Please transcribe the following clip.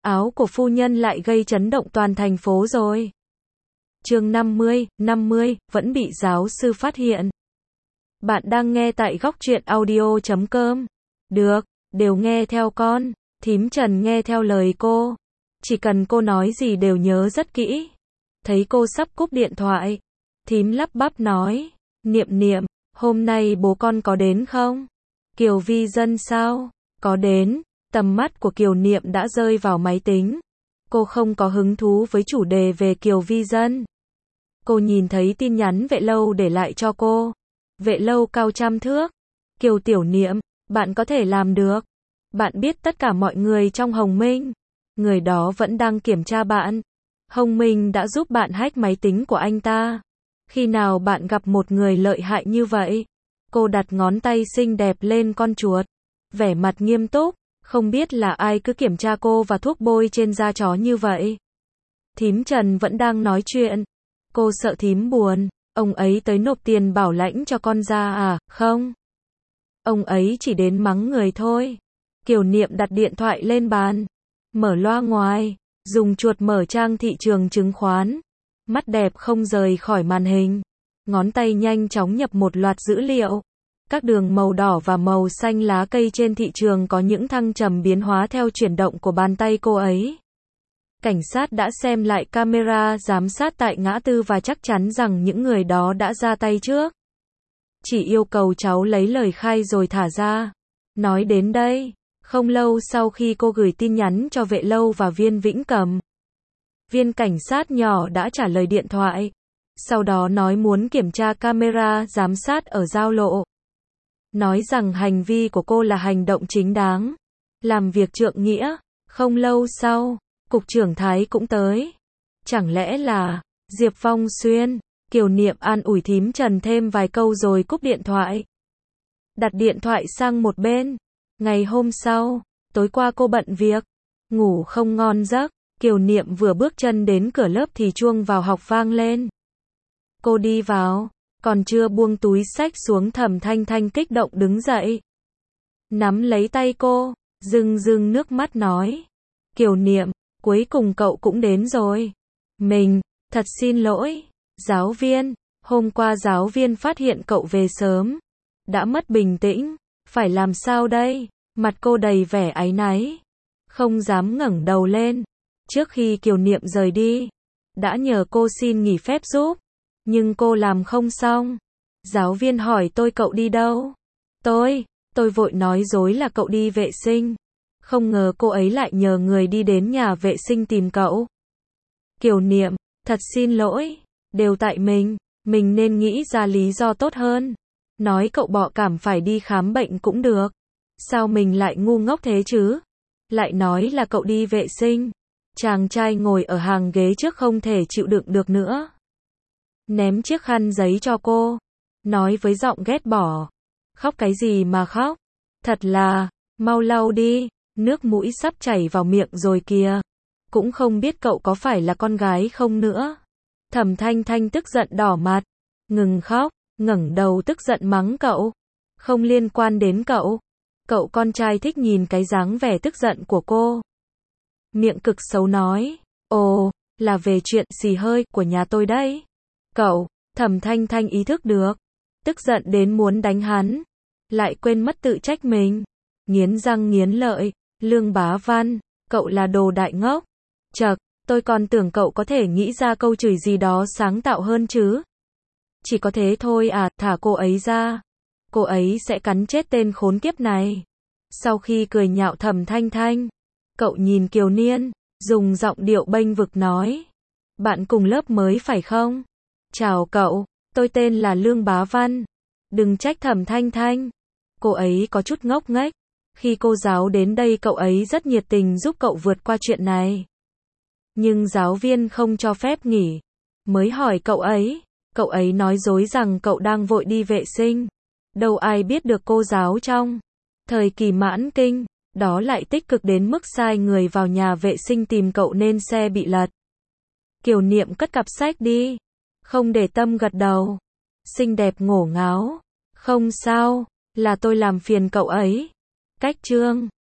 áo của phu nhân lại gây chấn động toàn thành phố rồi. Chương 50, vẫn bị giáo sư phát hiện. Bạn đang nghe tại góc truyện audio.com. Được, đều nghe theo con. Thím Trần nghe theo lời cô. Chỉ cần cô nói gì đều nhớ rất kỹ. Thấy cô sắp cúp điện thoại, thím lắp bắp nói, Niệm, hôm nay bố con có đến không? Kiều Vi Dân sao? Có đến. Tầm mắt của Kiều Niệm đã rơi vào máy tính. Cô không có hứng thú với chủ đề về Kiều Vi Dân. Cô nhìn thấy tin nhắn Vệ Lâu để lại cho cô. Vệ Lâu cao 100 thước. Kiều Tiểu Niệm, bạn có thể làm được. Bạn biết tất cả mọi người trong Hồng Minh. Người đó vẫn đang kiểm tra bạn. Hồng Minh đã giúp bạn hack máy tính của anh ta. Khi nào bạn gặp một người lợi hại như vậy? Cô đặt ngón tay xinh đẹp lên con chuột. Vẻ mặt nghiêm túc. Không biết là ai cứ kiểm tra cô và thuốc bôi trên da chó như vậy. Thím Trần vẫn đang nói chuyện. Cô sợ thím buồn. Ông ấy tới nộp tiền bảo lãnh cho con ra à? Không. Ông ấy chỉ đến mắng người thôi. Kiều Niệm đặt điện thoại lên bàn. Mở loa ngoài. Dùng chuột mở trang thị trường chứng khoán. Mắt đẹp không rời khỏi màn hình. Ngón tay nhanh chóng nhập một loạt dữ liệu. Các đường màu đỏ và màu xanh lá cây trên thị trường có những thăng trầm biến hóa theo chuyển động của bàn tay cô ấy. Cảnh sát đã xem lại camera giám sát tại ngã tư và chắc chắn rằng những người đó đã ra tay trước. Chỉ yêu cầu cháu lấy lời khai rồi thả ra. Nói đến đây, không lâu sau khi cô gửi tin nhắn cho Vệ Lâu và Viên Vĩnh Cầm, viên cảnh sát nhỏ đã trả lời điện thoại. Sau đó nói muốn kiểm tra camera giám sát ở giao lộ. Nói rằng hành vi của cô là hành động chính đáng. Làm việc trượng nghĩa. Không lâu sau, Cục trưởng Thái cũng tới. Chẳng lẽ là Diệp Phong Xuyên? Kiều Niệm an ủi thím Trần thêm vài câu rồi cúp điện thoại. Đặt điện thoại sang một bên. Ngày hôm sau, tối qua cô bận việc, ngủ không ngon giấc. Kiều Niệm vừa bước chân đến cửa lớp thì chuông vào học vang lên. Cô đi vào, còn chưa buông túi xách xuống Thẩm Thanh Thanh kích động đứng dậy. Nắm lấy tay cô, rưng nước mắt nói. Kiều Niệm, cuối cùng cậu cũng đến rồi. Mình, thật xin lỗi. Giáo viên, hôm qua giáo viên phát hiện cậu về sớm. Đã mất bình tĩnh, phải làm sao đây? Mặt cô đầy vẻ áy náy. Không dám ngẩng đầu lên. Trước khi Kiều Niệm rời đi, đã nhờ cô xin nghỉ phép giúp. Nhưng cô làm không xong. Giáo viên hỏi tôi cậu đi đâu? Tôi vội nói dối là cậu đi vệ sinh. Không ngờ cô ấy lại nhờ người đi đến nhà vệ sinh tìm cậu. Kiều Niệm, thật xin lỗi. Đều tại mình nên nghĩ ra lý do tốt hơn. Nói cậu bỏ cảm phải đi khám bệnh cũng được. Sao mình lại ngu ngốc thế chứ? Lại nói là cậu đi vệ sinh. Chàng trai ngồi ở hàng ghế trước không thể chịu đựng được nữa. Ném chiếc khăn giấy cho cô. Nói với giọng ghét bỏ. Khóc cái gì mà khóc? Thật là, mau lau đi, nước mũi sắp chảy vào miệng rồi kìa. Cũng không biết cậu có phải là con gái không nữa. Thẩm Thanh Thanh tức giận đỏ mặt. Ngừng khóc, ngẩng đầu tức giận mắng cậu. Không liên quan đến cậu. Cậu con trai thích nhìn cái dáng vẻ tức giận của cô. Miệng cực xấu nói. Ồ, là về chuyện xì hơi của nhà tôi đấy. Cậu, Thẩm Thanh Thanh ý thức được. Tức giận đến muốn đánh hắn. Lại quên mất tự trách mình. Nghiến răng nghiến lợi. Lương Bá Văn, cậu là đồ đại ngốc. Chậc, tôi còn tưởng cậu có thể nghĩ ra câu chửi gì đó sáng tạo hơn chứ. Chỉ có thế thôi à, thả cô ấy ra. Cô ấy sẽ cắn chết tên khốn kiếp này. Sau khi cười nhạo Thẩm Thanh Thanh, cậu nhìn Kiều Niên, dùng giọng điệu bênh vực nói. Bạn cùng lớp mới phải không? Chào cậu, tôi tên là Lương Bá Văn. Đừng trách Thẩm Thanh Thanh. Cô ấy có chút ngốc nghếch. Khi cô giáo đến đây cậu ấy rất nhiệt tình giúp cậu vượt qua chuyện này. Nhưng giáo viên không cho phép nghỉ. Mới hỏi cậu ấy nói dối rằng cậu đang vội đi vệ sinh. Đâu ai biết được cô giáo trong thời kỳ mãn kinh, đó lại tích cực đến mức sai người vào nhà vệ sinh tìm cậu nên xe bị lật. Kiều Niệm cất cặp sách đi. Không để tâm gật đầu. Xinh đẹp ngổ ngáo. Không sao, là tôi làm phiền cậu ấy. Cách chương